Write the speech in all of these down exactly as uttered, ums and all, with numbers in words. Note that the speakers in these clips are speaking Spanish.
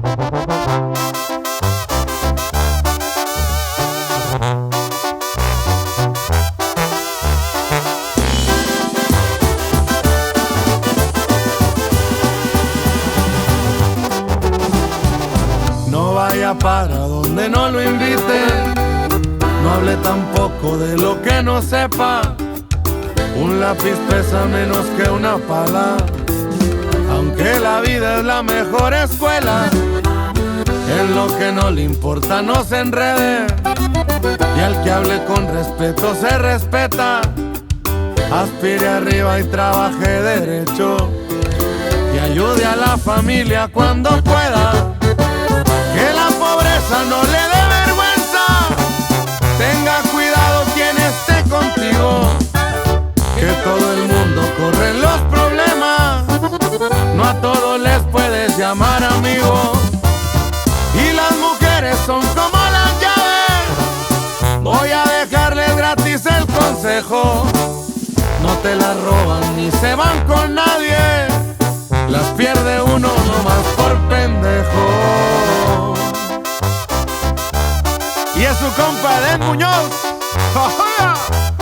No vaya para donde no lo inviten, no hable tampoco de lo que no sepa. Un lápiz pesa menos que una pala, aunque la vida es la mejor escuela. En lo que no le importa no se enrede, y al que hable con respeto se respeta. Aspire arriba y trabaje derecho, y ayude a la familia cuando pueda. Que la pobreza no le dé vergüenza, tenga cuidado quien esté contigo. Que todo el mundo corre en los problemas, no a todos les puedes llamar amigo. Y las mujeres son como las llaves, voy a dejarles gratis el consejo. No te las roban ni se van con nadie, las pierde uno nomás por pendejo. Y es su compa Edén Muñoz. ¡Jojoya!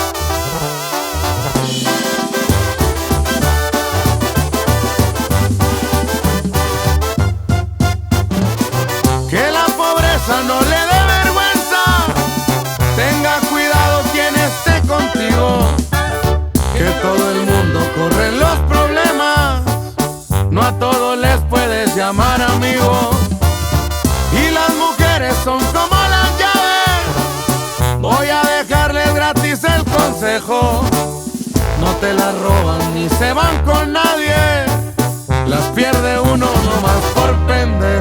Que la pobreza no le dé vergüenza, tenga cuidado quien esté contigo. Que todo el mundo corre en los problemas, no a todos les puedes llamar amigo. Y las mujeres son como las llaves, voy a dejarles gratis el consejo. No te las roban ni se van con nadie, las pierde uno nomás por pendejo.